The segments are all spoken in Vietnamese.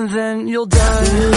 and then you'll die.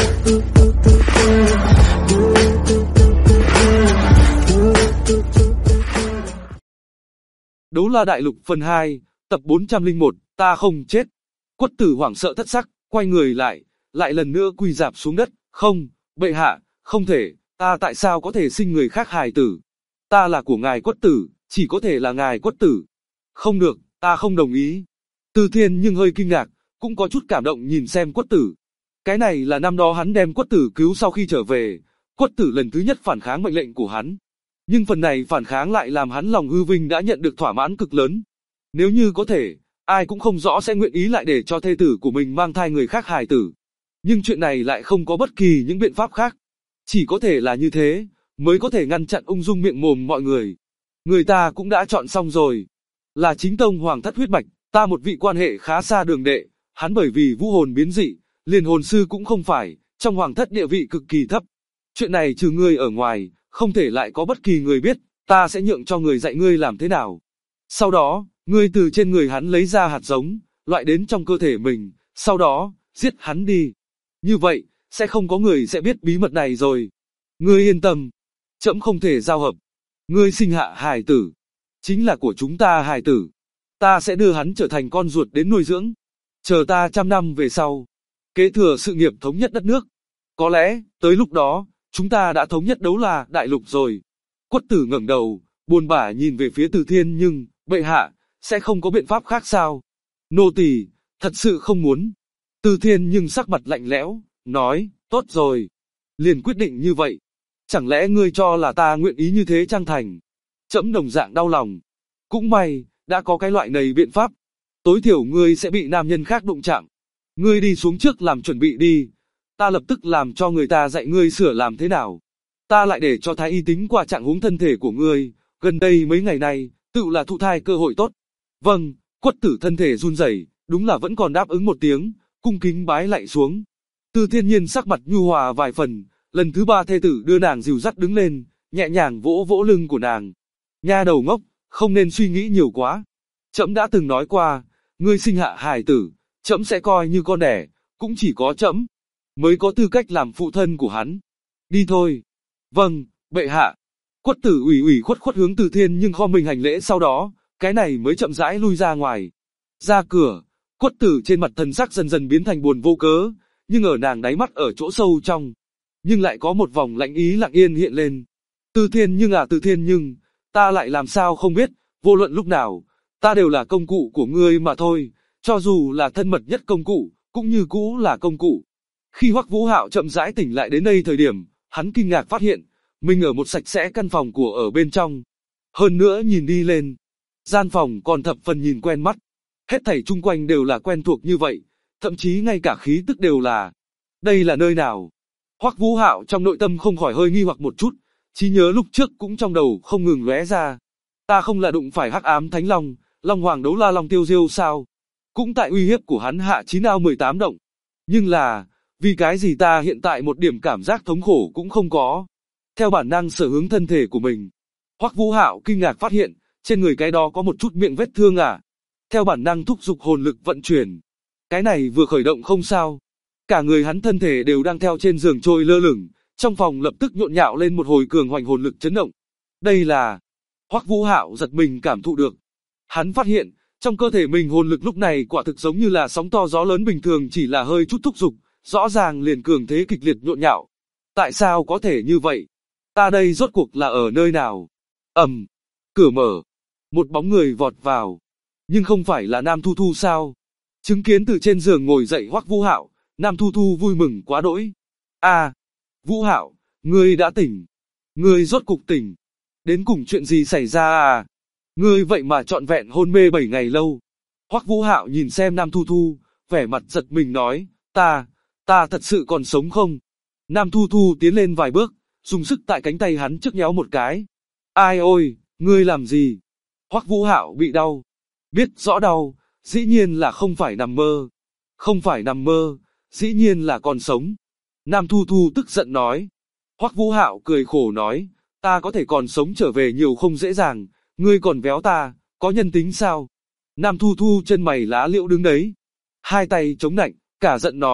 Đấu La Đại Lục phần 2, tập 401, ta không chết. Quất Tử hoảng sợ thất sắc, quay người lại lần nữa quỳ rạp xuống đất. Không, bệ hạ, không thể, ta tại sao có thể sinh người khác hài tử? Ta là của ngài Quất Tử, chỉ có thể là ngài Quất Tử. Không được, ta không đồng ý. Từ Thiên nhưng hơi kinh ngạc, cũng có chút cảm động nhìn xem Quất Tử. Cái này là năm đó hắn đem Quất Tử cứu sau khi trở về, Quất Tử lần thứ nhất phản kháng mệnh lệnh của hắn. Nhưng phần này phản kháng lại làm hắn lòng hư vinh đã nhận được thỏa mãn cực lớn. Nếu như có thể, ai cũng không rõ sẽ nguyện ý lại để cho thê tử của mình mang thai người khác hài tử. Nhưng chuyện này lại không có bất kỳ những biện pháp khác. Chỉ có thể là như thế, mới có thể ngăn chặn ung dung miệng mồm mọi người. Người ta cũng đã chọn xong rồi. Là chính tông hoàng thất huyết mạch, ta một vị quan hệ khá xa đường đệ, hắn bởi vì vũ hồn biến dị, liền hồn sư cũng không phải, trong hoàng thất địa vị cực kỳ thấp. Chuyện này trừ ngươi ở ngoài, không thể lại có bất kỳ người biết, ta sẽ nhượng cho người dạy ngươi làm thế nào. Sau đó, ngươi từ trên người hắn lấy ra hạt giống, loại đến trong cơ thể mình, sau đó, giết hắn đi. Như vậy, sẽ không có người sẽ biết bí mật này rồi. Ngươi yên tâm, trẫm không thể giao hợp. Ngươi sinh hạ hài tử, chính là của chúng ta hài tử. Ta sẽ đưa hắn trở thành con ruột đến nuôi dưỡng. Chờ ta 100 năm về sau, kế thừa sự nghiệp thống nhất đất nước. Có lẽ, tới lúc đó, chúng ta đã thống nhất Đấu La Đại Lục rồi. Quất Tử ngẩng đầu, buồn bã nhìn về phía Từ Thiên nhưng, bệ hạ, sẽ không có biện pháp khác sao? Nô tỳ, thật sự không muốn. Từ Thiên nhưng sắc mặt lạnh lẽo, nói, tốt rồi. Liền quyết định như vậy. Chẳng lẽ ngươi cho là ta nguyện ý như thế chăng thành? Trẫm đồng dạng đau lòng. Cũng may, đã có cái loại này biện pháp. Tối thiểu ngươi sẽ bị nam nhân khác đụng chạm. Ngươi đi xuống trước làm chuẩn bị đi. Ta lập tức làm cho người ta dạy ngươi sửa làm thế nào. Ta lại để cho thái y tính qua trạng huống thân thể của ngươi. Gần đây mấy ngày nay, tự là thụ thai cơ hội tốt. Vâng, Quất Tử thân thể run rẩy, đúng là vẫn còn đáp ứng một tiếng, cung kính bái lạy xuống. Từ Thiên Nhiên sắc mặt nhu hòa vài phần, lần thứ 3 thê tử đưa nàng dìu dắt đứng lên, nhẹ nhàng vỗ vỗ lưng của nàng. Nha đầu ngốc, không nên suy nghĩ nhiều quá. Trẫm đã từng nói qua, ngươi sinh hạ hài tử, trẫm sẽ coi như con đẻ, cũng chỉ có trẫm mới có tư cách làm phụ thân của hắn. Đi thôi. Vâng, bệ hạ. Quất Tử ủy khuất hướng Từ Thiên nhưng kho mình hành lễ, sau đó, cái này mới chậm rãi lui ra ngoài. Ra cửa, Quất Tử trên mặt thần sắc dần dần biến thành buồn vô cớ, nhưng ở nàng đáy mắt ở chỗ sâu trong, nhưng lại có một vòng lạnh ý lặng yên hiện lên. Từ Thiên nhưng Từ Thiên nhưng, ta lại làm sao không biết, vô luận lúc nào, ta đều là công cụ của ngươi mà thôi, cho dù là thân mật nhất công cụ, cũng như cũ là công cụ. Khi Hoắc Vũ Hạo chậm rãi tỉnh lại đến đây thời điểm, hắn kinh ngạc phát hiện, mình ở một sạch sẽ căn phòng của ở bên trong. Hơn nữa nhìn đi lên, gian phòng còn thập phần nhìn quen mắt. Hết thảy chung quanh đều là quen thuộc như vậy, thậm chí ngay cả khí tức đều là. Đây là nơi nào? Hoắc Vũ Hạo trong nội tâm không khỏi hơi nghi hoặc một chút, trí nhớ lúc trước cũng trong đầu không ngừng lóe ra. Ta không là đụng phải Hắc Ám Thánh Long, Long Hoàng Đấu La Long Tiêu Diêu sao? Cũng tại uy hiếp của hắn hạ 9 ao 18 động. Nhưng là, vì cái gì ta hiện tại một điểm cảm giác thống khổ cũng không có? Theo bản năng sở hướng thân thể của mình, Hoắc Vũ Hạo kinh ngạc phát hiện, trên người cái đó có một chút miệng vết thương à? Theo bản năng thúc giục hồn lực vận chuyển. Cái này vừa khởi động không sao. Cả người hắn thân thể đều đang theo trên giường trôi lơ lửng, trong phòng lập tức nhộn nhạo lên một hồi cường hoành hồn lực chấn động. Đây là... Hoắc Vũ Hạo giật mình cảm thụ được. Hắn phát hiện, trong cơ thể mình hồn lực lúc này quả thực giống như là sóng to gió lớn bình thường, chỉ là hơi chút thúc giục, rõ ràng liền cường thế kịch liệt nhộn nhạo. Tại sao có thể như vậy? Ta đây rốt cuộc là ở nơi nào? Ầm, cửa mở, một bóng người vọt vào. Nhưng không phải là Nam Thu Thu sao? Chứng kiến từ trên giường ngồi dậy Hoắc Vũ Hạo, Nam Thu Thu vui mừng quá đỗi. À, Vũ Hạo, ngươi đã tỉnh. Ngươi rốt cục tỉnh. Đến cùng chuyện gì xảy ra à? Ngươi vậy mà trọn vẹn hôn mê 7 ngày lâu. Hoắc Vũ Hạo nhìn xem Nam Thu Thu, vẻ mặt giật mình nói, ta thật sự còn sống không? Nam Thu Thu tiến lên vài bước, dùng sức tại cánh tay hắn trước nhéo một cái. Ai ôi, ngươi làm gì? Hoắc Vũ Hạo bị đau. Biết rõ đau, dĩ nhiên là không phải nằm mơ. Không phải nằm mơ, dĩ nhiên là còn sống. Nam Thu Thu tức giận nói. Hoắc Vũ Hạo cười khổ nói, ta có thể còn sống trở về nhiều không dễ dàng, ngươi còn véo ta, có nhân tính sao? Nam Thu Thu chân mày lá liễu đứng đấy, hai tay chống nạnh, cả giận nói,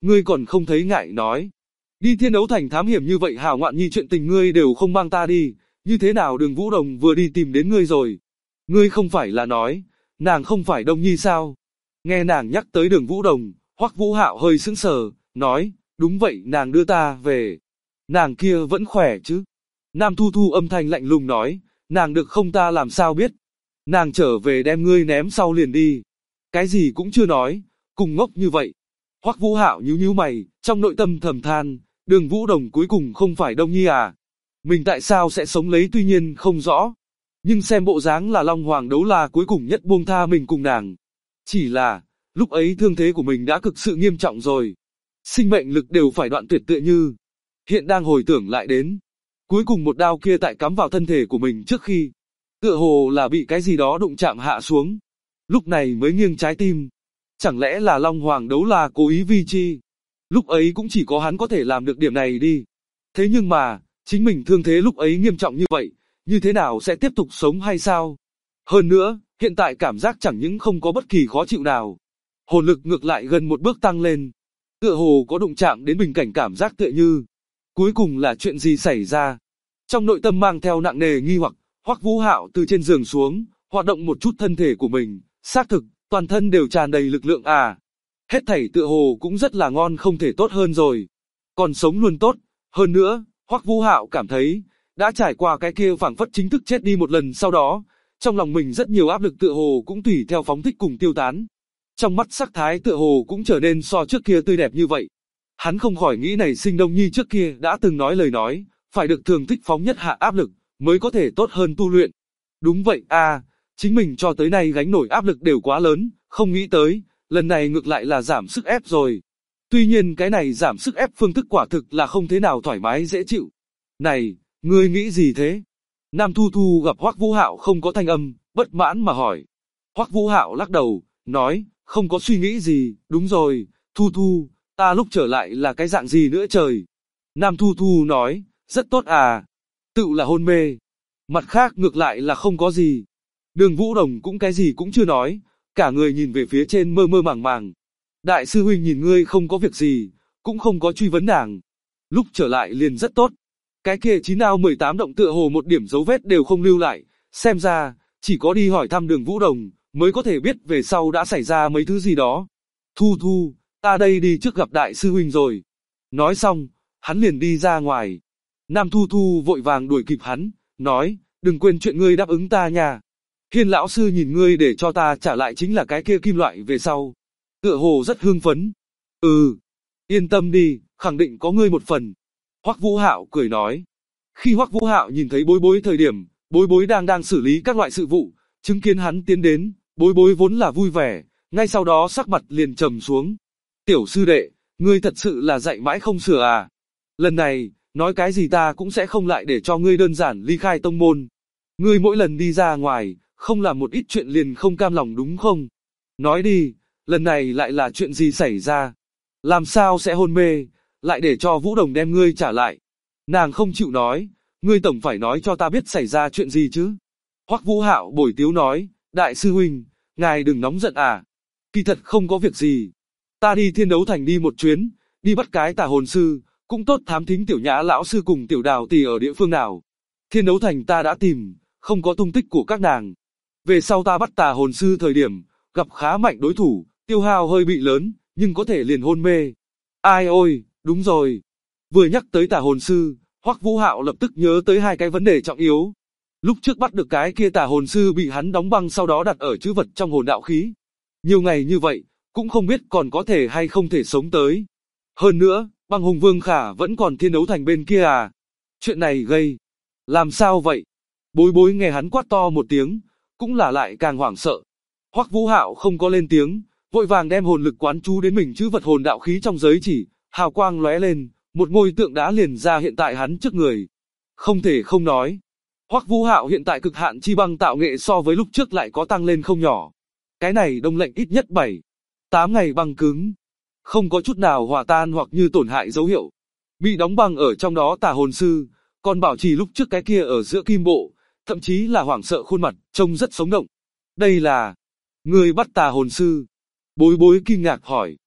ngươi còn không thấy ngại nói. Đi Thiên Đấu Thành thám hiểm như vậy hào ngoạn nhi chuyện tình ngươi đều không mang ta đi, như thế nào Đường Vũ Đồng vừa đi tìm đến ngươi rồi. Ngươi không phải là nói, nàng không phải Đông Nhi sao? Nghe nàng nhắc tới Đường Vũ Đồng, Hoắc Vũ Hạo hơi sững sờ, nói, đúng vậy nàng đưa ta về. Nàng kia vẫn khỏe chứ? Nam Thu Thu âm thanh lạnh lùng nói, nàng được không ta làm sao biết? Nàng trở về đem ngươi ném sau liền đi. Cái gì cũng chưa nói, cùng ngốc như vậy. Hoắc Vũ Hạo nhíu nhíu mày, trong nội tâm thầm than, Đường Vũ Đồng cuối cùng không phải Đông Nhi à? Mình tại sao sẽ sống lấy tuy nhiên không rõ. Nhưng xem bộ dáng là Long Hoàng Đấu La cuối cùng nhất buông tha mình cùng nàng. Chỉ là, lúc ấy thương thế của mình đã cực sự nghiêm trọng rồi. Sinh mệnh lực đều phải đoạn tuyệt tựa như. Hiện đang hồi tưởng lại đến. Cuối cùng một đao kia tại cắm vào thân thể của mình trước khi. Tựa hồ là bị cái gì đó đụng chạm hạ xuống. Lúc này mới nghiêng trái tim. Chẳng lẽ là Long Hoàng Đấu La cố ý vi chi? Lúc ấy cũng chỉ có hắn có thể làm được điểm này đi. Thế nhưng mà, chính mình thương thế lúc ấy nghiêm trọng như vậy, như thế nào sẽ tiếp tục sống hay sao? Hơn nữa, hiện tại cảm giác chẳng những không có bất kỳ khó chịu nào. Hồn lực ngược lại gần một bước tăng lên. Tựa hồ có đụng chạm đến bình cảnh cảm giác tựa như. Cuối cùng là chuyện gì xảy ra? Trong nội tâm mang theo nặng nề nghi hoặc, Hoắc Vũ Hạo từ trên giường xuống, hoạt động một chút thân thể của mình, xác thực, toàn thân đều tràn đầy lực lượng à. Hết thảy tựa hồ cũng rất là ngon không thể tốt hơn rồi. Còn sống luôn tốt, hơn nữa, Hoắc Vũ Hạo cảm thấy, đã trải qua cái kia phảng phất chính thức chết đi một lần sau đó, trong lòng mình rất nhiều áp lực tựa hồ cũng tùy theo phóng thích cùng tiêu tán. Trong mắt sắc thái tựa hồ cũng trở nên so trước kia tươi đẹp như vậy. Hắn không khỏi nghĩ này Sinh Đông Nhi trước kia đã từng nói lời nói, phải được thường thích phóng nhất hạ áp lực, mới có thể tốt hơn tu luyện. Đúng vậy à, chính mình cho tới nay gánh nổi áp lực đều quá lớn, không nghĩ tới, lần này ngược lại là giảm sức ép rồi. Tuy nhiên cái này giảm sức ép phương thức quả thực là không thế nào thoải mái dễ chịu. Này, ngươi nghĩ gì thế? Nam Thu Thu gặp Hoắc Vũ Hạo không có thanh âm, bất mãn mà hỏi. Hoắc Vũ Hạo lắc đầu, nói, không có suy nghĩ gì, đúng rồi, Thu Thu, ta lúc trở lại là cái dạng gì nữa trời? Nam Thu Thu nói, rất tốt à, tự là hôn mê. Mặt khác ngược lại là không có gì. Đường Vũ Đồng cũng cái gì cũng chưa nói, cả người nhìn về phía trên mơ mơ màng màng. Đại sư huynh nhìn ngươi không có việc gì, cũng không có truy vấn nàng. Lúc trở lại liền rất tốt. Cái kia 9 ao 18 động tựa hồ một điểm dấu vết đều không lưu lại, xem ra, chỉ có đi hỏi thăm Đường Vũ Đồng, mới có thể biết về sau đã xảy ra mấy thứ gì đó. Thu Thu, ta đây đi trước gặp đại sư huynh rồi. Nói xong, hắn liền đi ra ngoài. Nam Thu Thu vội vàng đuổi kịp hắn, nói, đừng quên chuyện ngươi đáp ứng ta nha. Hiên lão sư nhìn ngươi để cho ta trả lại chính là cái kia kim loại về sau. Tựa hồ rất hưng phấn. Ừ, yên tâm đi, khẳng định có ngươi một phần. Hoắc Vũ Hạo cười nói. Khi Hoắc Vũ Hạo nhìn thấy Bối Bối thời điểm, Bối Bối đang xử lý các loại sự vụ, chứng kiến hắn tiến đến, Bối Bối vốn là vui vẻ, ngay sau đó sắc mặt liền trầm xuống. Tiểu sư đệ, ngươi thật sự là dạy mãi không sửa à? Lần này, nói cái gì ta cũng sẽ không lại để cho ngươi đơn giản ly khai tông môn. Ngươi mỗi lần đi ra ngoài, không làm một ít chuyện liền không cam lòng đúng không? Nói đi, lần này lại là chuyện gì xảy ra? Làm sao sẽ hôn mê, lại để cho Vũ Đồng đem ngươi trả lại? Nàng không chịu nói, ngươi tổng phải nói cho ta biết xảy ra chuyện gì chứ? Hoắc Vũ Hạo bồi tiếu nói, đại sư huynh, ngài đừng nóng giận à? Kỳ thật không có việc gì. Ta đi Thiên Đấu Thành đi một chuyến, đi bắt cái tà hồn sư, cũng tốt thám thính Tiểu Nhã lão sư cùng Tiểu Đào tỷ ở địa phương nào. Thiên Đấu Thành ta đã tìm, không có tung tích của các nàng. Về sau ta bắt tà hồn sư thời điểm, gặp khá mạnh đối thủ, tiêu hao hơi bị lớn, nhưng có thể liền hôn mê. Ai ôi, đúng rồi. Vừa nhắc tới tà hồn sư, Hoắc Vũ Hạo lập tức nhớ tới hai cái vấn đề trọng yếu. Lúc trước bắt được cái kia tà hồn sư bị hắn đóng băng sau đó đặt ở trữ vật trong hồn đạo khí. Nhiều ngày như vậy, cũng không biết còn có thể hay không thể sống tới. Hơn nữa, băng hùng Vương Khả vẫn còn Thiên Đấu Thành bên kia à? Chuyện này gây. Làm sao vậy? Bối Bối nghe hắn quát to một tiếng, cũng là lại càng hoảng sợ. Hoắc Vũ Hạo không có lên tiếng, vội vàng đem hồn lực quán chú đến mình chữ vật hồn đạo khí trong giới chỉ, hào quang lóe lên, một ngôi tượng đá liền ra hiện tại hắn trước người. Không thể không nói, Hoắc Vũ Hạo hiện tại cực hạn chi băng tạo nghệ so với lúc trước lại có tăng lên không nhỏ. Cái này đông lạnh ít nhất 7-8 ngày băng cứng, không có chút nào hòa tan hoặc như tổn hại dấu hiệu. Bị đóng băng ở trong đó tà hồn sư, còn bảo trì lúc trước cái kia ở giữa kim bộ, thậm chí là hoảng sợ khuôn mặt, trông rất sống động. Đây là người bắt tà hồn sư. Bối Bối kinh ngạc hỏi.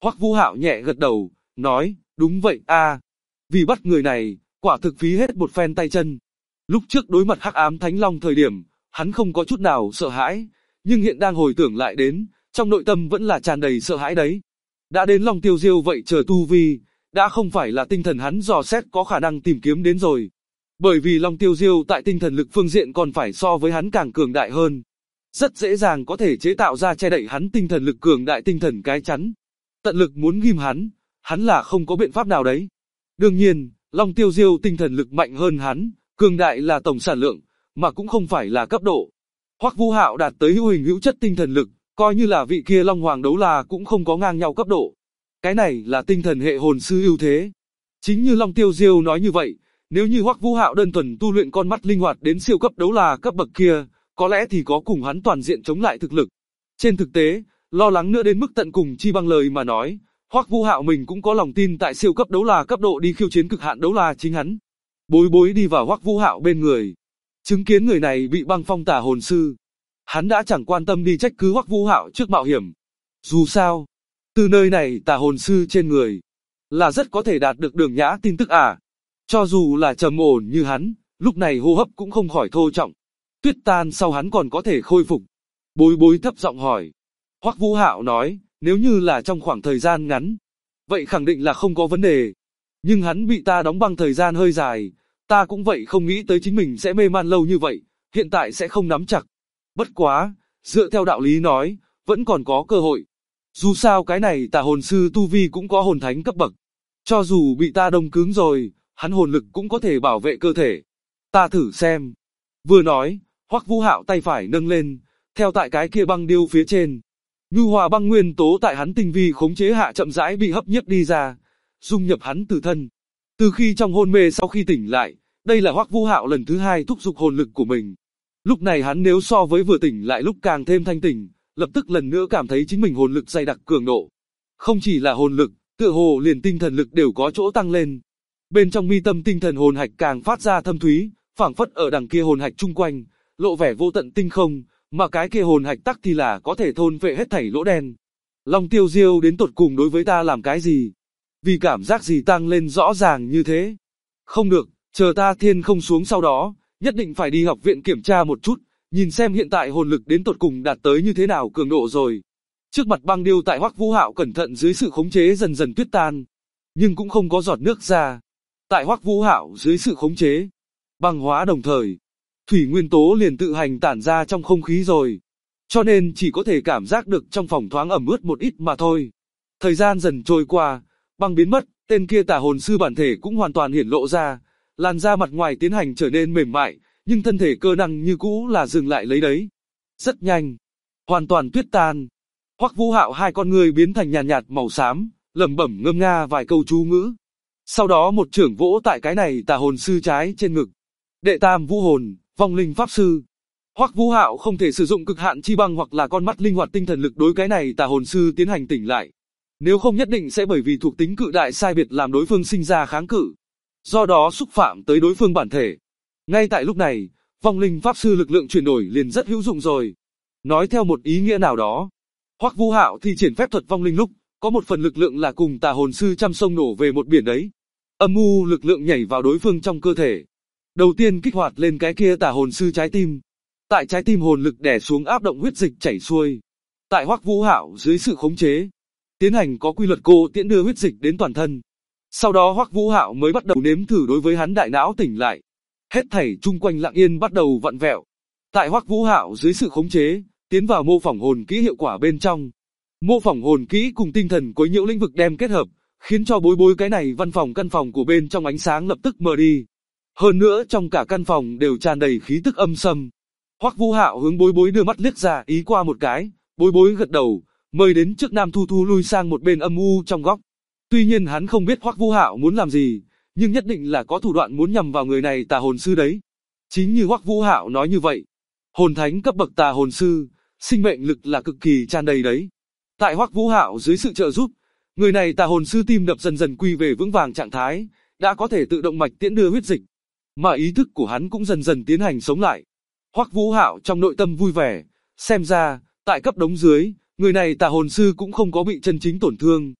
Hoắc Vũ Hạo nhẹ gật đầu, nói, đúng vậy a. Vì bắt người này, quả thực phí hết một phen tay chân. Lúc trước đối mặt Hắc Ám Thánh Long thời điểm, hắn không có chút nào sợ hãi, nhưng hiện đang hồi tưởng lại đến, trong nội tâm vẫn là tràn đầy sợ hãi đấy. Đã đến Long Tiêu Diêu vậy chờ tu vi, đã không phải là tinh thần hắn dò xét có khả năng tìm kiếm đến rồi. Bởi vì Long Tiêu Diêu tại tinh thần lực phương diện còn phải so với hắn càng cường đại hơn. Rất dễ dàng có thể chế tạo ra che đậy hắn tinh thần lực cường đại tinh thần cái chắn. Tận lực muốn ghim hắn là không có biện pháp nào đấy. Đương nhiên, Long Tiêu Diêu tinh thần lực mạnh hơn hắn, cường đại là tổng sản lượng, mà cũng không phải là cấp độ. Hoắc Vũ Hạo đạt tới hữu hình hữu chất tinh thần lực, coi như là vị kia Long Hoàng đấu la cũng không có ngang nhau cấp độ. Cái này là tinh thần hệ hồn sư ưu thế. Chính như Long Tiêu Diêu nói như vậy, nếu như Hoắc Vũ Hạo đơn thuần tu luyện con mắt linh hoạt đến siêu cấp đấu la cấp bậc kia, có lẽ thì có cùng hắn toàn diện chống lại thực lực. Trên thực tế, lo lắng nữa đến mức tận cùng chi bằng lời mà nói, Hoắc Vũ Hạo mình cũng có lòng tin tại siêu cấp đấu la cấp độ đi khiêu chiến cực hạn đấu la chính hắn. Bối Bối đi vào Hoắc Vũ Hạo bên người, chứng kiến người này bị băng phong tà hồn sư, hắn đã chẳng quan tâm đi trách cứ Hoắc Vũ Hạo trước mạo hiểm. Dù sao, từ nơi này tà hồn sư trên người là rất có thể đạt được Đường Nhã tin tức à. Cho dù là trầm ổn như hắn, lúc này hô hấp cũng không khỏi thô trọng. Tuyết tan sau hắn còn có thể khôi phục. Bối Bối thấp giọng hỏi. Hoắc Vũ Hạo nói, nếu như là trong khoảng thời gian ngắn, vậy khẳng định là không có vấn đề. Nhưng hắn bị ta đóng băng thời gian hơi dài, ta cũng vậy không nghĩ tới chính mình sẽ mê man lâu như vậy, hiện tại sẽ không nắm chặt. Bất quá, dựa theo đạo lý nói, vẫn còn có cơ hội. Dù sao cái này tà hồn sư tu vi cũng có hồn thánh cấp bậc. Cho dù bị ta đông cứng rồi, hắn hồn lực cũng có thể bảo vệ cơ thể. Ta thử xem. Vừa nói, Hoắc Vũ Hạo tay phải nâng lên, theo tại cái kia băng điêu phía trên. Nhu hòa băng nguyên tố tại hắn tinh vi khống chế hạ chậm rãi bị hấp nhiếp đi ra, dung nhập hắn từ thân. Từ khi trong hôn mê sau khi tỉnh lại, đây là Hoắc Vũ Hạo lần thứ hai thúc giục hồn lực của mình. Lúc này hắn nếu so với vừa tỉnh lại lúc càng thêm thanh tỉnh, lập tức lần nữa cảm thấy chính mình hồn lực dày đặc cường độ. Không chỉ là hồn lực, tựa hồ liền tinh thần lực đều có chỗ tăng lên. Bên trong mi tâm tinh thần hồn hạch càng phát ra thâm thúy, phảng phất ở đằng kia hồn hạch chung quanh, lộ vẻ vô tận tinh không, mà cái kia hồn hạch tắc thì là có thể thôn phệ hết thảy lỗ đen. Long Tiêu Diêu đến tột cùng đối với ta làm cái gì? Vì cảm giác gì tăng lên rõ ràng như thế? Không được, chờ ta thiên không xuống sau đó, nhất định phải đi học viện kiểm tra một chút, nhìn xem hiện tại hồn lực đến tột cùng đạt tới như thế nào cường độ rồi. Trước mặt băng điêu tại Hoắc Vũ Hạo cẩn thận dưới sự khống chế dần dần tuyết tan, nhưng cũng không có giọt nước ra. Tại Hoắc Vũ Hạo dưới sự khống chế, băng hóa đồng thời, thủy nguyên tố liền tự hành tản ra trong không khí rồi. Cho nên chỉ có thể cảm giác được trong phòng thoáng ẩm ướt một ít mà thôi. Thời gian dần trôi qua, băng biến mất, tên kia tà hồn sư bản thể cũng hoàn toàn hiển lộ ra, làn da mặt ngoài tiến hành trở nên mềm mại, nhưng thân thể cơ năng như cũ là dừng lại lấy đấy. Rất nhanh, hoàn toàn tuyết tan. Hoắc Vũ Hạo hai con người biến thành nhàn nhạt màu xám, lẩm bẩm ngâm nga vài câu chú ngữ. Sau đó một trưởng vỗ tại cái này tà hồn sư trái trên ngực. Đệ tam vũ hồn, vong linh pháp sư. Hoắc Vũ Hạo không thể sử dụng cực hạn chi băng hoặc là con mắt linh hoạt tinh thần lực đối cái này tà hồn sư tiến hành tỉnh lại. Nếu không nhất định sẽ bởi vì thuộc tính cự đại sai biệt làm đối phương sinh ra kháng cự. Do đó xúc phạm tới đối phương bản thể. Ngay tại lúc này, vong linh pháp sư lực lượng chuyển đổi liền rất hữu dụng rồi. Nói theo một ý nghĩa nào đó, Hoắc Vũ Hạo thi triển phép thuật vong linh lúc, có một phần lực lượng là cùng tà hồn sư trăm sông nổ về một biển đấy. Âm u lực lượng nhảy vào đối phương trong cơ thể. Đầu tiên kích hoạt lên cái kia tà hồn sư trái tim. Tại trái tim hồn lực đè xuống áp động huyết dịch chảy xuôi. Tại Hoắc Vũ Hạo dưới sự khống chế, tiến hành có quy luật cô tiễn đưa huyết dịch đến toàn thân. Sau đó Hoắc Vũ Hạo mới bắt đầu nếm thử đối với hắn đại não tỉnh lại. Hết thảy chung quanh lặng yên bắt đầu vặn vẹo. Tại Hoắc Vũ Hạo dưới sự khống chế, tiến vào mô phỏng hồn kỹ hiệu quả bên trong. Mô phỏng hồn kỹ cùng tinh thần quấy nhiễu lĩnh vực đem kết hợp, khiến cho bối bối cái này văn phòng căn phòng của bên trong ánh sáng lập tức mờ đi. Hơn nữa trong cả căn phòng đều tràn đầy khí tức âm sâm. Hoắc Vũ Hạo hướng bối bối đưa mắt liếc ra ý qua một cái, bối bối gật đầu, mời đến trước Nam Thu Thu lui sang một bên âm u trong góc. Tuy nhiên hắn không biết Hoắc Vũ Hạo muốn làm gì, nhưng nhất định là có thủ đoạn muốn nhằm vào người này tà hồn sư đấy. Chính như Hoắc Vũ Hạo nói như vậy, hồn thánh cấp bậc tà hồn sư, sinh mệnh lực là cực kỳ tràn đầy đấy. Tại Hoắc Vũ Hạo dưới sự trợ giúp, người này tà hồn sư tim đập dần dần quy về vững vàng trạng thái, đã có thể tự động mạch tiễn đưa huyết dịch, mà ý thức của hắn cũng dần dần tiến hành sống lại. Hoắc Vũ Hạo trong nội tâm vui vẻ, xem ra, tại cấp đống dưới, người này tà hồn sư cũng không có bị chân chính tổn thương.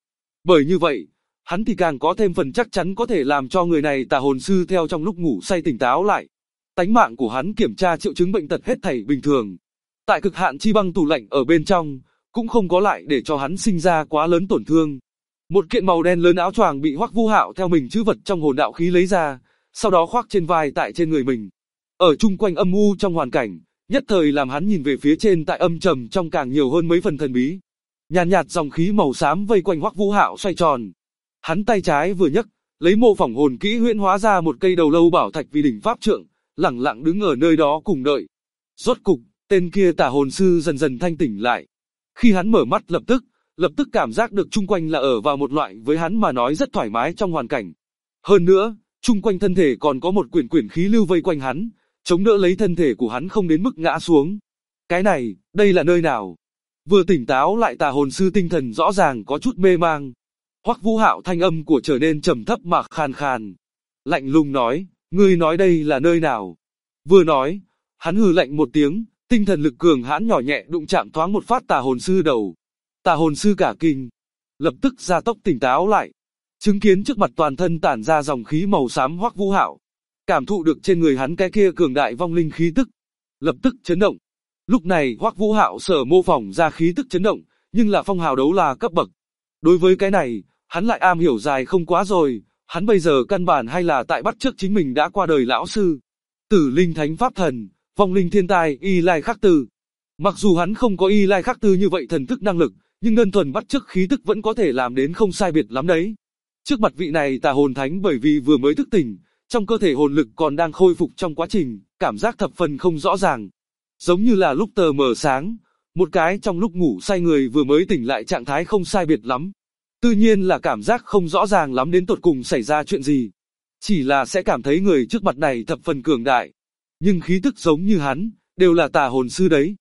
Bởi như vậy, hắn thì càng có thêm phần chắc chắn có thể làm cho người này tà hồn sư theo trong lúc ngủ say tỉnh táo lại. Tánh mạng của hắn kiểm tra triệu chứng bệnh tật hết thảy bình thường. Tại cực hạn chi băng tủ lạnh ở bên trong, cũng không có lại để cho hắn sinh ra quá lớn tổn thương. Một kiện màu đen lớn áo choàng bị Hoắc Vũ Hạo theo mình chữ vật trong hồn đạo khí lấy ra, sau đó khoác trên vai tại trên người mình. Ở chung quanh âm u trong hoàn cảnh, nhất thời làm hắn nhìn về phía trên tại âm trầm trong càng nhiều hơn mấy phần thần bí. Nhàn nhạt dòng khí màu xám vây quanh Hoắc Vũ Hạo xoay tròn. Hắn tay trái vừa nhấc, lấy mô phỏng hồn kỹ huyễn hóa ra một cây đầu lâu bảo thạch vì đỉnh pháp trượng, lẳng lặng đứng ở nơi đó cùng đợi. Rốt cục, tên kia tà hồn sư dần dần thanh tỉnh lại. Khi hắn mở mắt lập tức cảm giác được chung quanh là ở vào một loại với hắn mà nói rất thoải mái trong hoàn cảnh. Hơn nữa, chung quanh thân thể còn có một quyển khí lưu vây quanh hắn, chống đỡ lấy thân thể của hắn không đến mức ngã xuống. Cái này, đây là nơi nào? Vừa tỉnh táo lại tà hồn sư tinh thần rõ ràng có chút mê mang. Hoắc Vũ Hạo thanh âm của trở nên trầm thấp mà khàn khàn. Lạnh lùng nói, ngươi nói đây là nơi nào? Vừa nói, hắn hừ lạnh một tiếng, tinh thần lực cường hãn nhỏ nhẹ đụng chạm thoáng một phát tà hồn sư đầu. Tà hồn sư cả kinh, lập tức gia tốc tỉnh táo lại, chứng kiến trước mặt toàn thân tản ra dòng khí màu xám Hoắc Vũ Hạo, cảm thụ được trên người hắn cái kia cường đại vong linh khí tức, lập tức chấn động. Lúc này Hoắc Vũ Hạo sở mô phỏng ra khí tức chấn động, nhưng là phong hào đấu la cấp bậc. Đối với cái này, hắn lại am hiểu dài không quá rồi, hắn bây giờ căn bản hay là tại bắt chước chính mình đã qua đời lão sư. Tử linh thánh pháp thần, vong linh thiên tài Y Lai Khắc Tư. Mặc dù hắn không có Y Lai Khắc Tư như vậy thần thức năng lực, nhưng đơn thuần bắt chước khí tức vẫn có thể làm đến không sai biệt lắm đấy. Trước mặt vị này tà hồn thánh bởi vì vừa mới thức tỉnh, trong cơ thể hồn lực còn đang khôi phục trong quá trình, cảm giác thập phần không rõ ràng. Giống như là lúc tờ mờ sáng, một cái trong lúc ngủ say người vừa mới tỉnh lại trạng thái không sai biệt lắm. Tự nhiên là cảm giác không rõ ràng lắm đến tột cùng xảy ra chuyện gì. Chỉ là sẽ cảm thấy người trước mặt này thập phần cường đại. Nhưng khí tức giống như hắn, đều là tà hồn sư đấy.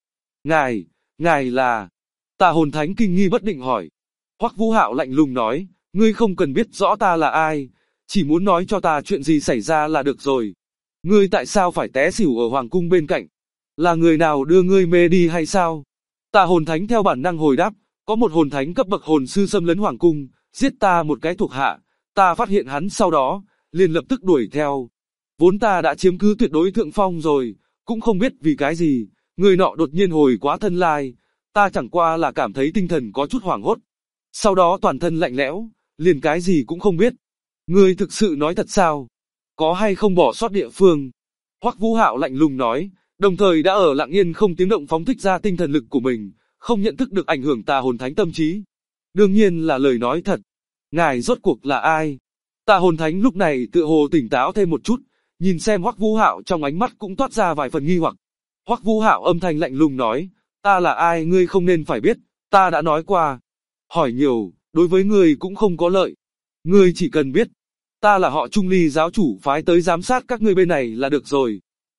Ngài là... Tà hồn thánh kinh nghi bất định hỏi. Hoắc Vũ Hạo lạnh lùng nói, ngươi không cần biết rõ ta là ai, chỉ muốn nói cho ta chuyện gì xảy ra là được rồi. Ngươi tại sao phải té xỉu ở hoàng cung bên cạnh? Là người nào đưa ngươi mê đi hay sao? Tà hồn thánh theo bản năng hồi đáp, có một hồn thánh cấp bậc hồn sư xâm lấn hoàng cung, giết ta một cái thuộc hạ, ta phát hiện hắn sau đó, liền lập tức đuổi theo. Vốn ta đã chiếm cứ tuyệt đối thượng phong rồi, cũng không biết vì cái gì, người nọ đột nhiên hồi quá thân lai, ta chẳng qua là cảm thấy tinh thần có chút hoảng hốt. Sau đó toàn thân lạnh lẽo, liền cái gì cũng không biết. Ngươi thực sự nói thật sao? Có hay không bỏ sót địa phương? Hoắc Vũ Hạo lạnh lùng nói, đồng thời đã ở lặng yên không tiếng động phóng thích ra tinh thần lực của mình, không nhận thức được ảnh hưởng tà hồn thánh tâm trí. Đương nhiên là lời nói thật. Ngài rốt cuộc là ai? Tà hồn thánh lúc này tựa hồ tỉnh táo thêm một chút, nhìn xem Hoắc Vũ Hạo trong ánh mắt cũng toát ra vài phần nghi hoặc. Hoắc Vũ Hạo âm thanh lạnh lùng nói, ta là ai ngươi không nên phải biết, ta đã nói qua. Hỏi nhiều, đối với ngươi cũng không có lợi. Ngươi chỉ cần biết, ta là họ Trung Ly giáo chủ phái tới giám sát các ngươi bên này là được rồi.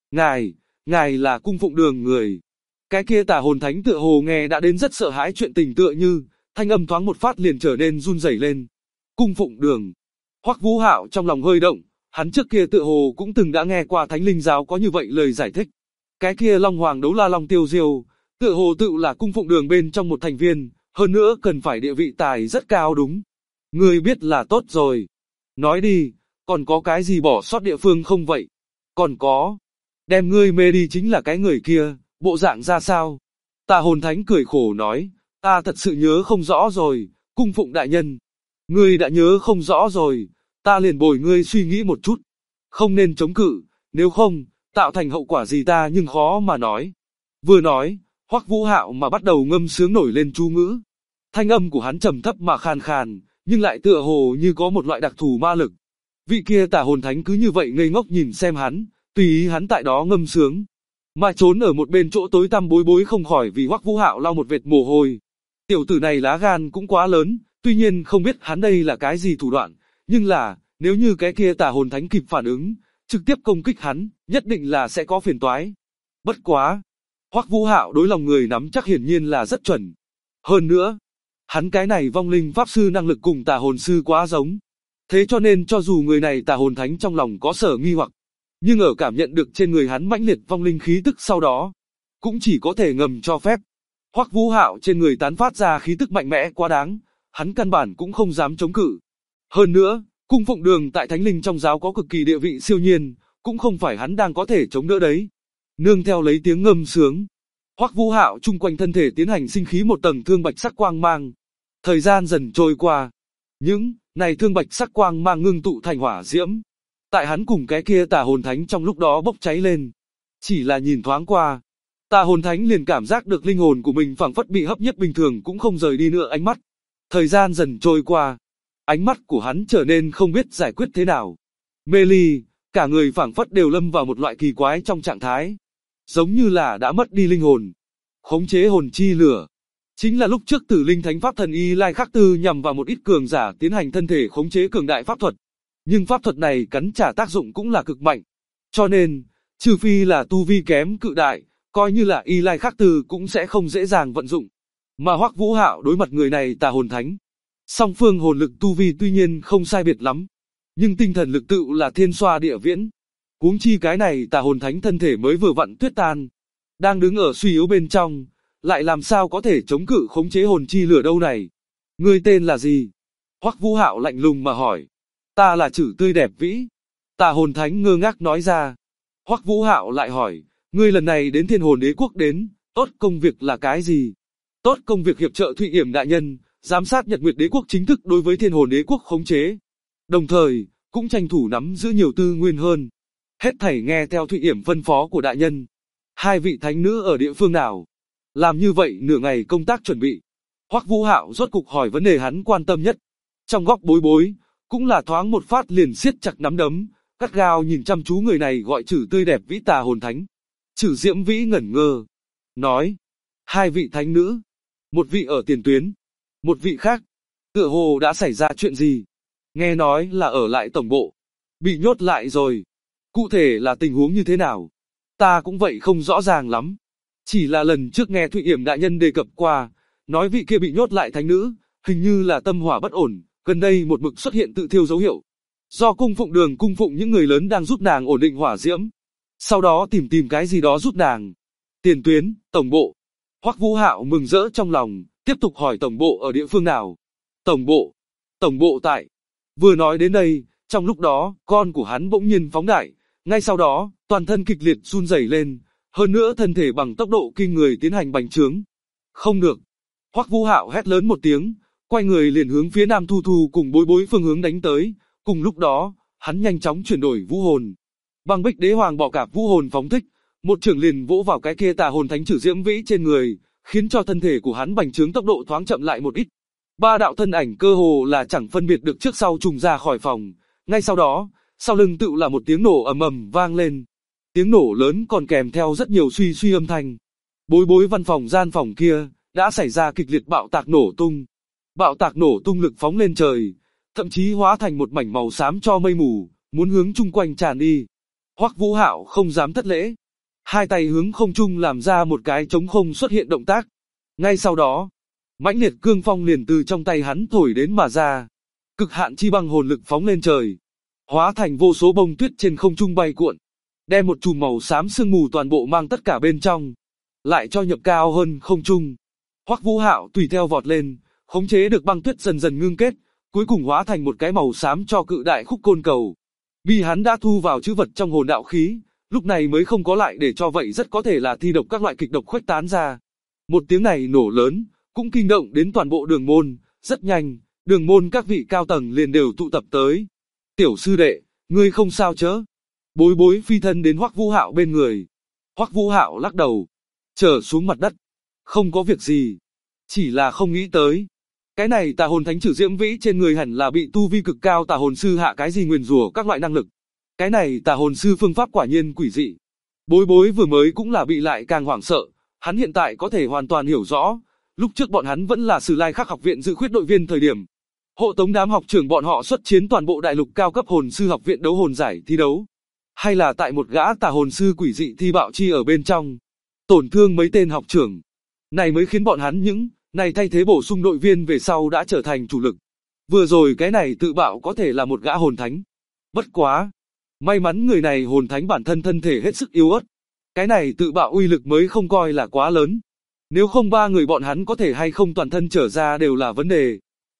Ngài là cung phụng đường người. Cái kia tà hồn thánh tựa hồ nghe đã đến rất sợ hãi chuyện tình tựa như, thanh âm thoáng một phát liền trở nên run rẩy lên. Cung phụng đường. Hoắc Vũ Hạo trong lòng hơi động, hắn trước kia tựa hồ cũng từng đã nghe qua Thánh Linh giáo có như vậy lời giải thích. Cái kia Long Hoàng đấu la Long Tiêu Diêu, tựa hồ tự là cung phụng đường bên trong một thành viên, hơn nữa cần phải địa vị tài rất cao đúng. Ngươi biết là tốt rồi. Nói đi, còn có cái gì bỏ sót địa phương không vậy? Còn có. Đem ngươi mê đi chính là cái người kia, bộ dạng ra sao? Tà hồn thánh cười khổ nói, ta thật sự nhớ không rõ rồi, cung phụng đại nhân. Ngươi đã nhớ không rõ rồi, ta liền bồi ngươi suy nghĩ một chút. Không nên chống cự, nếu không, tạo thành hậu quả gì ta nhưng khó mà nói. Vừa nói, Hoắc Vũ Hạo mà bắt đầu ngâm sướng nổi lên chú ngữ. Thanh âm của hắn trầm thấp mà khàn khàn, nhưng lại tựa hồ như có một loại đặc thù ma lực. Vị kia tà hồn thánh cứ như vậy ngây ngốc nhìn xem hắn, tùy ý hắn tại đó ngâm sướng. Mà trốn ở một bên chỗ tối tăm bối bối không khỏi vì Hoắc Vũ Hạo lau một vệt mồ hôi. Tiểu tử này lá gan cũng quá lớn, tuy nhiên không biết hắn đây là cái gì thủ đoạn, nhưng là, nếu như cái kia tà hồn thánh kịp phản ứng, trực tiếp công kích hắn, nhất định là sẽ có phiền toái. Bất quá, Hoắc Vũ Hạo đối lòng người nắm chắc hiển nhiên là rất chuẩn. Hơn nữa, hắn cái này vong linh pháp sư năng lực cùng tà hồn sư quá giống. Thế cho nên cho dù người này tà hồn thánh trong lòng có sở nghi hoặc, nhưng ở cảm nhận được trên người hắn mãnh liệt vong linh khí tức sau đó, cũng chỉ có thể ngầm cho phép. Hoắc Vũ Hạo trên người tán phát ra khí tức mạnh mẽ quá đáng, hắn căn bản cũng không dám chống cự. Hơn nữa, cung phụng đường tại Thánh Linh trong giáo có cực kỳ địa vị siêu nhiên, cũng không phải hắn đang có thể chống đỡ đấy. Nương theo lấy tiếng ngâm sướng, Hoắc Vũ Hạo chung quanh thân thể tiến hành sinh khí một tầng thương bạch sắc quang mang. Thời gian dần trôi qua, những này thương bạch sắc quang mang ngưng tụ thành hỏa diễm. Tại hắn cùng cái kia tà hồn thánh trong lúc đó bốc cháy lên. Chỉ là nhìn thoáng qua, tà hồn thánh liền cảm giác được linh hồn của mình phảng phất bị hấp nhất bình thường cũng không rời đi nữa ánh mắt. Thời gian dần trôi qua, ánh mắt của hắn trở nên không biết giải quyết thế nào. Mê ly, cả người phảng phất đều lâm vào một loại kỳ quái trong trạng thái. Giống như là đã mất đi linh hồn. Khống chế hồn chi lửa. Chính là lúc trước Tử Linh Thánh Pháp Thần Y Lai Khắc Tư nhằm vào một ít cường giả tiến hành thân thể khống chế cường đại pháp thuật. Nhưng pháp thuật này cắn trả tác dụng cũng là cực mạnh. Cho nên, trừ phi là tu vi kém cự đại, coi như là Y Lai Khắc Tư cũng sẽ không dễ dàng vận dụng. Mà Hoắc Vũ Hạo đối mặt người này tà hồn thánh. Song phương hồn lực tu vi tuy nhiên không sai biệt lắm. Nhưng tinh thần lực tự là thiên xoa địa viễn. Huống chi cái này tà hồn thánh thân thể mới vừa vặn tuyết tan. Đang đứng ở suy yếu bên trong, lại làm sao có thể chống cự khống chế hồn chi lửa đâu này. Ngươi tên là gì? Hoắc Vũ Hạo lạnh lùng mà hỏi. Ta là Chử Tươi Đẹp Vĩ. Tà hồn thánh ngơ ngác nói ra. Hoắc Vũ Hạo lại hỏi, ngươi lần này đến Thiên Hồn Đế Quốc đến, tốt công việc là cái gì? Tốt công việc hiệp trợ Thụy Yểm đại nhân, giám sát Nhật Nguyệt Đế Quốc chính thức đối với Thiên Hồn Đế Quốc khống chế. Đồng thời, cũng tranh thủ nắm giữ nhiều tư nguyên hơn. Hết thảy nghe theo Thụy Yểm phân phó của đại nhân. Hai vị thánh nữ ở địa phương nào? Làm như vậy nửa ngày công tác chuẩn bị. Hoắc Vũ Hạo rốt cục hỏi vấn đề hắn quan tâm nhất. Trong góc Bối Bối, cũng là thoáng một phát liền siết chặt nắm đấm, gắt gao nhìn chăm chú người này gọi Chử Tươi Đẹp Vĩ tà hồn thánh. Chử Diễm Vĩ ngẩn ngơ, nói, hai vị thánh nữ, một vị ở tiền tuyến, một vị khác, tựa hồ đã xảy ra chuyện gì? Nghe nói là ở lại tổng bộ, bị nhốt lại rồi. Cụ thể là tình huống như thế nào? Ta cũng vậy không rõ ràng lắm. Chỉ là lần trước nghe Thụy Yểm đại nhân đề cập qua, nói vị kia bị nhốt lại thánh nữ, hình như là tâm hỏa bất ổn, gần đây một mực xuất hiện tự thiêu dấu hiệu. Do cung phụng đường cung phụng những người lớn đang giúp nàng ổn định hỏa diễm. Sau đó tìm cái gì đó giúp nàng. Tiền tuyến, tổng bộ. Hoắc Vũ Hạo mừng rỡ trong lòng, tiếp tục hỏi tổng bộ ở địa phương nào. Tổng bộ tại. Vừa nói đến đây, trong lúc đó, con của hắn bỗng nhiên phóng đại. Ngay sau đó, toàn thân kịch liệt run rẩy lên. Hơn nữa thân thể bằng tốc độ kinh người tiến hành bành trướng. Không được. Hoắc Vũ Hạo hét lớn một tiếng, quay người liền hướng phía Nam Thu Thu cùng Bối Bối phương hướng đánh tới. Cùng lúc đó, hắn nhanh chóng chuyển đổi vũ hồn. Băng Bích Đế Hoàng bỏ cả vũ hồn phóng thích, một chưởng liền vỗ vào cái kia tà hồn thánh Chử Diễm Vĩ trên người, khiến cho thân thể của hắn bành trướng tốc độ thoáng chậm lại một ít. Ba đạo thân ảnh cơ hồ là chẳng phân biệt được trước sau trùng ra khỏi phòng. Ngay sau đó, sau lưng tự là một tiếng nổ ầm ầm vang lên. Tiếng nổ lớn còn kèm theo rất nhiều suy suy âm thanh. Bối Bối văn phòng gian phòng kia đã xảy ra kịch liệt bạo tạc nổ tung. Bạo tạc nổ tung lực phóng lên trời, thậm chí hóa thành một mảnh màu xám cho mây mù, muốn hướng chung quanh tràn đi. Hoắc Vũ Hạo không dám thất lễ, hai tay hướng không trung làm ra một cái trống không xuất hiện động tác. Ngay sau đó, mãnh liệt cương phong liền từ trong tay hắn thổi đến mà ra, cực hạn chi băng hồn lực phóng lên trời, hóa thành vô số bông tuyết trên không trung bay cuộn, đem một chùm màu xám sương mù toàn bộ mang tất cả bên trong, lại cho nhập cao hơn không trung. Hoắc Vũ Hạo tùy theo vọt lên, khống chế được băng tuyết dần dần ngưng kết, cuối cùng hóa thành một cái màu xám cho cự đại khúc côn cầu. Vì hắn đã thu vào chữ vật trong hồn đạo khí, lúc này mới không có lại để cho vậy rất có thể là thi độc các loại kịch độc khuếch tán ra. Một tiếng này nổ lớn, cũng kinh động đến toàn bộ đường môn, rất nhanh, đường môn các vị cao tầng liền đều tụ tập tới. Tiểu sư đệ, ngươi không sao chớ? Bối Bối phi thân đến Hoắc Vũ Hạo bên người. Hoắc Vũ Hạo lắc đầu, trở xuống mặt đất. Không có việc gì, chỉ là không nghĩ tới. Cái này tà hồn thánh Chử Diễm Vĩ trên người hẳn là bị tu vi cực cao tà hồn sư hạ cái gì nguyền rủa các loại năng lực. Cái này tà hồn sư phương pháp quả nhiên quỷ dị. Bối Bối vừa mới cũng là bị lại càng hoảng sợ, hắn hiện tại có thể hoàn toàn hiểu rõ, lúc trước bọn hắn vẫn là Sử Lai Khắc học viện dự khuyết đội viên thời điểm. Hộ tống đám học trưởng bọn họ xuất chiến toàn bộ đại lục cao cấp hồn sư học viện đấu hồn giải thi đấu. Hay là tại một gã tà hồn sư quỷ dị thi bạo chi ở bên trong, tổn thương mấy tên học trưởng. Này mới khiến bọn hắn những này thay thế bổ sung đội viên về sau đã trở thành chủ lực. Vừa rồi cái này tự bạo có thể là một gã hồn thánh. Bất quá, may mắn người này hồn thánh bản thân thân thể hết sức yếu ớt. Cái này tự bạo uy lực mới không coi là quá lớn. Nếu không ba người bọn hắn có thể hay không toàn thân trở ra đều là vấn đề.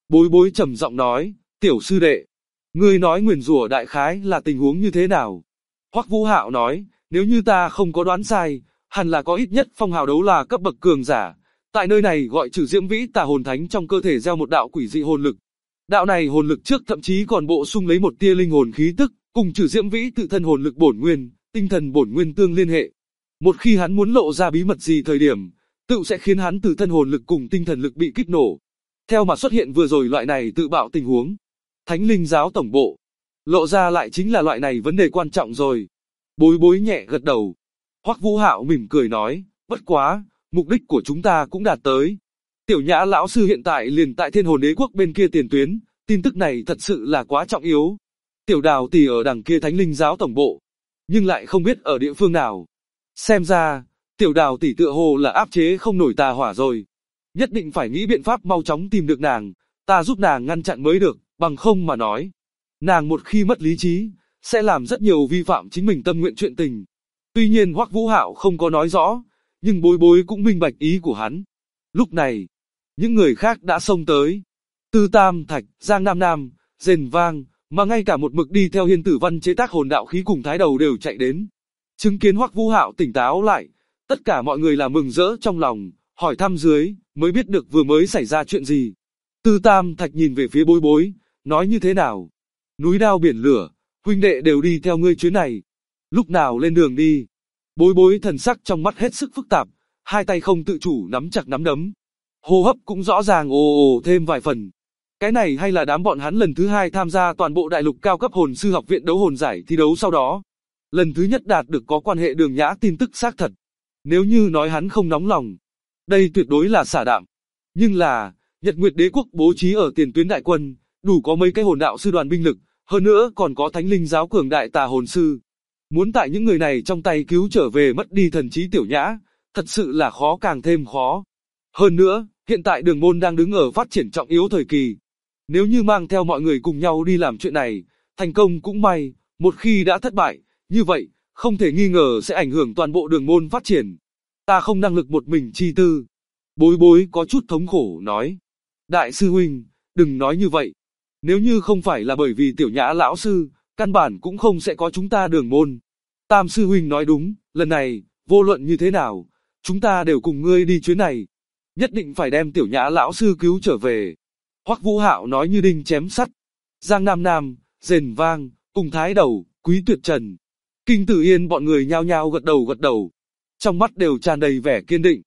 Bối bối trầm giọng nói, tiểu sư đệ, ngươi nói nguyền rủa đại khái là tình huống như thế nào? Hoắc Vũ Hạo nói, nếu như ta không có đoán sai, hẳn là có ít nhất phong hào đấu là cấp bậc cường giả. Tại nơi này gọi trừ Diễm Vĩ Tà hồn thánh trong cơ thể gieo một đạo quỷ dị hồn lực. Đạo này hồn lực trước thậm chí còn bổ sung lấy một tia linh hồn khí tức, cùng trừ Diễm Vĩ tự thân hồn lực bổn nguyên, tinh thần bổn nguyên tương liên hệ. Một khi hắn muốn lộ ra bí mật gì thời điểm, tự sẽ khiến hắn từ thân hồn lực cùng tinh thần lực bị kích nổ. Theo mà xuất hiện vừa rồi loại này tự bạo tình huống, Thánh Linh giáo tổng bộ lộ ra lại chính là loại này vấn đề quan trọng rồi. Bối bối nhẹ gật đầu. Hoắc Vũ Hạo mỉm cười nói, bất quá, mục đích của chúng ta cũng đạt tới. Tiểu Nhã lão sư hiện tại liền tại Thiên Hồn Đế quốc bên kia tiền tuyến, tin tức này thật sự là quá trọng yếu. Tiểu Đào tỷ ở đằng kia Thánh Linh giáo tổng bộ, nhưng lại không biết ở địa phương nào. Xem ra, Tiểu Đào tỷ tựa hồ là áp chế không nổi tà hỏa rồi. Nhất định phải nghĩ biện pháp mau chóng tìm được nàng, ta giúp nàng ngăn chặn mới được, bằng không mà nói. Nàng một khi mất lý trí, sẽ làm rất nhiều vi phạm chính mình tâm nguyện chuyện tình. Tuy nhiên Hoắc Vũ Hạo không có nói rõ, nhưng bối bối cũng minh bạch ý của hắn. Lúc này, những người khác đã xông tới. Tư Tam Thạch, Giang Nam Nam, Rền Vang, mà ngay cả một mực đi theo Hiên Tử Văn chế tác hồn đạo khí cùng Thái Đầu đều chạy đến. Chứng kiến Hoắc Vũ Hạo tỉnh táo lại, tất cả mọi người là mừng rỡ trong lòng, hỏi thăm dưới, mới biết được vừa mới xảy ra chuyện gì. Tư Tam Thạch nhìn về phía bối bối, nói như thế nào? Núi đao biển lửa, huynh đệ đều đi theo ngươi chuyến này. Lúc nào lên đường đi? Bối bối thần sắc trong mắt hết sức phức tạp, hai tay không tự chủ nắm chặt nắm đấm. Hô hấp cũng rõ ràng ồ thêm vài phần. Cái này hay là đám bọn hắn lần thứ hai tham gia toàn bộ đại lục cao cấp hồn sư học viện đấu hồn giải thi đấu sau đó. Lần thứ nhất đạt được có quan hệ Đường Nhã tin tức xác thật. Nếu như nói hắn không nóng lòng, đây tuyệt đối là xả đạm. Nhưng là, Nhật Nguyệt Đế quốc bố trí ở tiền tuyến đại quân, đủ có mấy cái hồn đạo sư đoàn binh lực, hơn nữa còn có Thánh Linh giáo cường đại tà hồn sư. Muốn tại những người này trong tay cứu trở về mất đi thần trí Tiểu Nhã, thật sự là khó càng thêm khó. Hơn nữa, hiện tại Đường môn đang đứng ở phát triển trọng yếu thời kỳ. Nếu như mang theo mọi người cùng nhau đi làm chuyện này, thành công cũng may, một khi đã thất bại, như vậy, không thể nghi ngờ sẽ ảnh hưởng toàn bộ Đường môn phát triển. Ta không năng lực một mình chi tư. Bối bối có chút thống khổ nói. Đại sư huynh, đừng nói như vậy. Nếu như không phải là bởi vì Tiểu Nhã lão sư, căn bản cũng không sẽ có chúng ta Đường môn. Tam sư huynh nói đúng, lần này, vô luận như thế nào, chúng ta đều cùng ngươi đi chuyến này. Nhất định phải đem Tiểu Nhã lão sư cứu trở về. Hoắc Vũ Hạo nói như đinh chém sắt. Giang Nam Nam, Rền Vang, cùng Thái Đầu, Quý Tuyệt Trần, Kinh Tử Yên bọn người nhao nhao gật đầu. Trong mắt đều tràn đầy vẻ kiên định.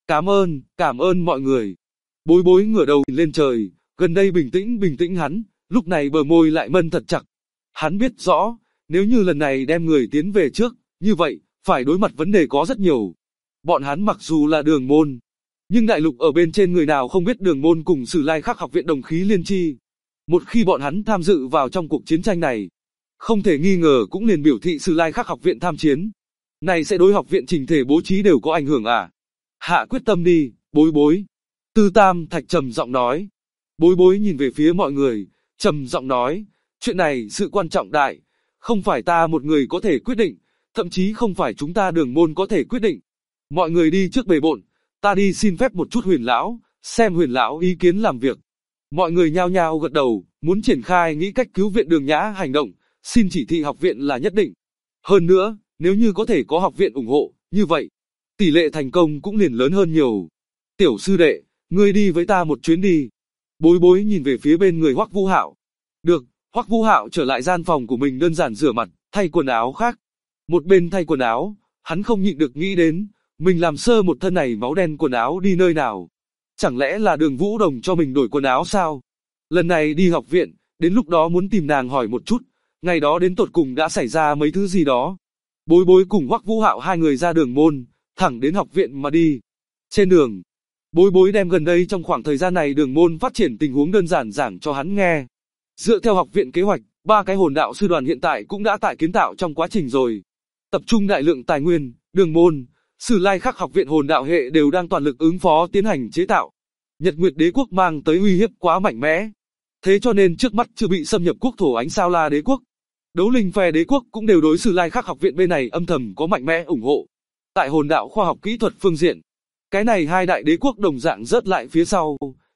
Cảm ơn mọi người. Bối bối ngửa đầu nhìn lên trời, gần đây bình tĩnh hắn, lúc này bờ môi lại mân thật chặt. Hắn biết rõ, nếu như lần này đem người tiến về trước, như vậy, phải đối mặt vấn đề có rất nhiều. Bọn hắn mặc dù là Đường môn, nhưng đại lục ở bên trên người nào không biết Đường môn cùng Sử Lai Khắc học viện đồng khí liên chi. Một khi bọn hắn tham dự vào trong cuộc chiến tranh này, không thể nghi ngờ cũng liền biểu thị Sử Lai Khắc học viện tham chiến. Này sẽ đối học viện trình thể bố trí đều có ảnh hưởng à? Hạ quyết tâm đi, bối bối. Tư Tam Thạch trầm giọng nói. Bối bối nhìn về phía mọi người, trầm giọng nói, chuyện này sự quan trọng đại, không phải ta một người có thể quyết định, thậm chí không phải chúng ta Đường môn có thể quyết định. Mọi người đi trước bề bộn, ta đi xin phép một chút Huyền lão, xem Huyền lão ý kiến làm việc. Mọi người nhao nhao gật đầu, muốn triển khai nghĩ cách cứu viện Đường Nhã hành động, xin chỉ thị học viện là nhất định. Hơn nữa, nếu như có thể có học viện ủng hộ, như vậy, tỷ lệ thành công cũng liền lớn hơn nhiều. Tiểu sư đệ, ngươi đi với ta một chuyến đi. Bối bối nhìn về phía bên người Hoắc Vũ Hạo. Được, Hoắc Vũ Hạo trở lại gian phòng của mình đơn giản rửa mặt, thay quần áo khác. Một bên thay quần áo, hắn không nhịn được nghĩ đến, mình làm sơ một thân này máu đen quần áo đi nơi nào. Chẳng lẽ là Đường Vũ Đồng cho mình đổi quần áo sao? Lần này đi học viện, đến lúc đó muốn tìm nàng hỏi một chút, ngày đó đến tột cùng đã xảy ra mấy thứ gì đó. Bối bối cùng Hoắc Vũ Hạo hai người ra Đường môn, thẳng đến học viện mà đi. Trên đường, bối bối đem gần đây trong khoảng thời gian này Đường môn phát triển tình huống đơn giản giảng cho hắn nghe. Dựa theo học viện kế hoạch, 3 cái hồn đạo sư đoàn hiện tại cũng đã tại kiến tạo trong quá trình rồi. Tập trung đại lượng tài nguyên, Đường môn, Sử Lai Khắc học viện hồn đạo hệ đều đang toàn lực ứng phó tiến hành chế tạo. Nhật Nguyệt Đế quốc mang tới uy hiếp quá mạnh mẽ. Thế cho nên trước mắt chưa bị xâm nhập quốc thổ Ánh Sao La Đế quốc. Đấu Linh phe đế quốc cũng đều đối Sử Lai Khắc học viện bên này âm thầm có mạnh mẽ ủng hộ. Tại hồn đạo khoa học kỹ thuật phương diện, cái này hai đại đế quốc đồng dạng rớt lại phía sau,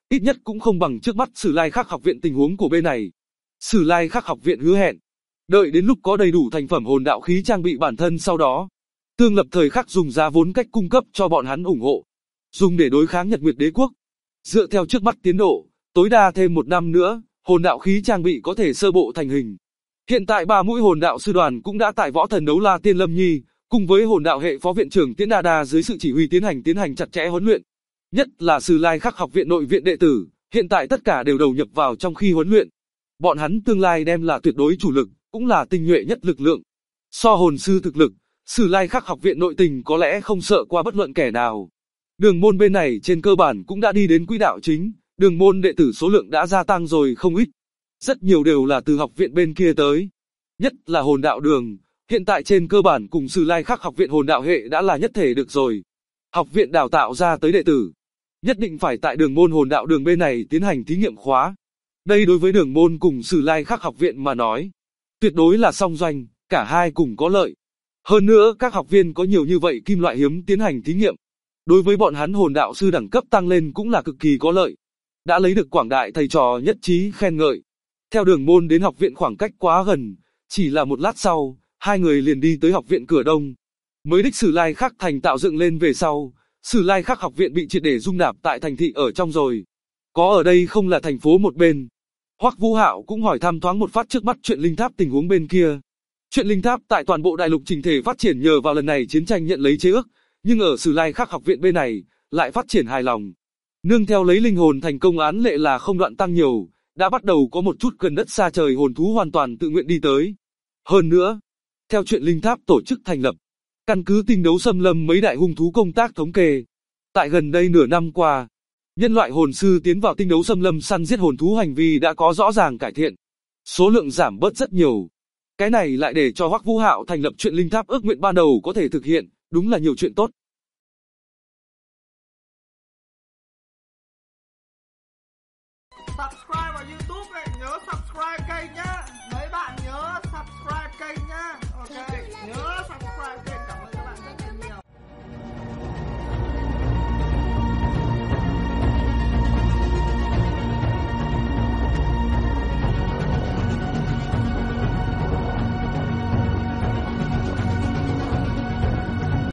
ít nhất cũng không bằng trước mắt Sử Lai Khắc học viện tình huống của bên này. Sử Lai Khắc học viện hứa hẹn, đợi đến lúc có đầy đủ thành phẩm hồn đạo khí trang bị bản thân sau đó, tương lập thời khắc dùng giá vốn cách cung cấp cho bọn hắn ủng hộ, dùng để đối kháng Nhật Nguyệt Đế quốc. Dựa theo trước mắt tiến độ, tối đa thêm 1 năm nữa, hồn đạo khí trang bị có thể sơ bộ thành hình. Hiện tại 3 mũi hồn đạo sư đoàn cũng đã tại Võ Thần Đấu La Tiên Lâm Nhi, cùng với hồn đạo hệ phó viện trưởng Tiễn Đa Đa dưới sự chỉ huy tiến hành chặt chẽ huấn luyện. Nhất là Sử Lai Khắc học viện nội viện đệ tử, hiện tại tất cả đều đầu nhập vào trong khi huấn luyện. Bọn hắn tương lai đem là tuyệt đối chủ lực, cũng là tinh nhuệ nhất lực lượng. So hồn sư thực lực, Sử Lai Khắc học viện nội tình có lẽ không sợ qua bất luận kẻ nào. Đường môn bên này trên cơ bản cũng đã đi đến quỹ đạo chính, đường môn đệ tử số lượng đã gia tăng rồi không ít. Rất nhiều đều là từ học viện bên kia tới. Nhất là hồn đạo đường, hiện tại trên cơ bản cùng Sử Lai Khắc học viện hồn đạo hệ đã là nhất thể được rồi. Học viện đào tạo ra tới đệ tử, nhất định phải tại đường môn hồn đạo đường bên này tiến hành thí nghiệm khóa. Đây đối với đường môn cùng Sử Lai Khắc học viện mà nói, tuyệt đối là song doanh, cả hai cùng có lợi. Hơn nữa các học viên có nhiều như vậy kim loại hiếm tiến hành thí nghiệm, đối với bọn hắn hồn đạo sư đẳng cấp tăng lên cũng là cực kỳ có lợi. Đã lấy được quảng đại thầy trò nhất trí khen ngợi. Theo đường môn đến học viện khoảng cách quá gần, chỉ là một lát sau, hai người liền đi tới học viện cửa đông. Mới đích Sử Lai Khắc thành tạo dựng lên về sau, Sử Lai Khắc học viện bị triệt để dung nạp tại thành thị ở trong rồi. Có ở đây không là thành phố một bên. Hoắc Vũ Hạo cũng hỏi thăm thoáng một phát trước mắt chuyện linh tháp tình huống bên kia. Chuyện linh tháp tại toàn bộ đại lục trình thể phát triển nhờ vào lần này chiến tranh nhận lấy chế ước, nhưng ở Sử Lai Khắc học viện bên này, lại phát triển hài lòng. Nương theo lấy linh hồn thành công án lệ là không đoạn tăng nhiều, đã bắt đầu có một chút gần đất xa trời hồn thú hoàn toàn tự nguyện đi tới. Hơn nữa, theo chuyện linh tháp tổ chức thành lập, căn cứ tinh đấu xâm lâm mấy đại hung thú công tác thống kê, tại gần đây nửa năm qua, nhân loại hồn sư tiến vào tinh đấu xâm lâm săn giết hồn thú hành vi đã có rõ ràng cải thiện, số lượng giảm bớt rất nhiều. Cái này lại để cho Hoắc Vũ Hạo thành lập chuyện linh tháp ước nguyện ban đầu có thể thực hiện, đúng là nhiều chuyện tốt. Subscribe vào YouTube này.